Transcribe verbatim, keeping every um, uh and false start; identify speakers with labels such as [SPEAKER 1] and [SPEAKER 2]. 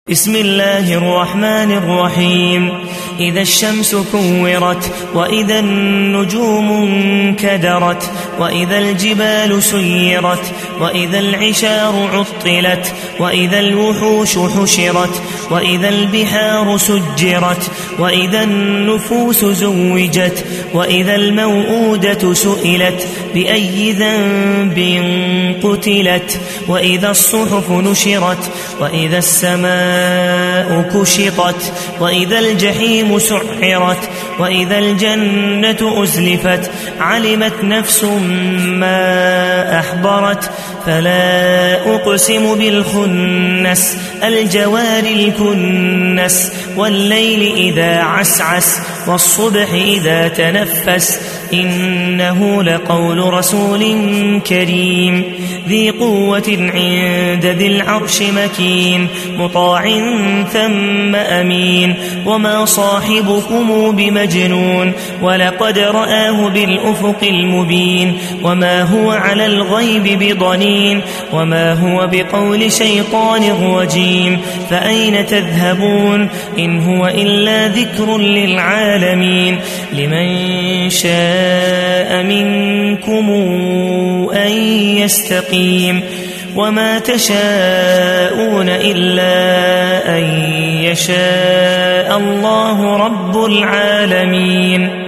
[SPEAKER 1] بسم الله الرحمن الرحيم. إذا الشمس كورت وإذا النجوم انكدرت وإذا الجبال سيرت وإذا العشار عطلت وإذا الوحوش حشرت وإذا البحار سجرت وإذا النفوس زوجت وإذا الموءودة سئلت بأي ذنب قتلت وإذا الصحف نشرت وإذا السماء كشطت وإذا الجحيم سعرت وإذا الجنة أزلفت علمت نفس ما أحضرت فلا أقسم بالخنس الجوار الكنس والليل إذا عسعس والصبح إذا تنفس إنه لقول رسول كريم ذي قوة عند ذي العرش مكين مطاع ثم أمين وما صاحبكم بمجنون ولقد رآه بالأفق المبين وما هو على الغيب بضنين وما هو بقول شيطان رجيم فأين تذهبون إن هو إلا ذكر للعالمين لمن شاء منكم أن يستقيم وما تشاءون إلا أن يشاء الله رب العالمين.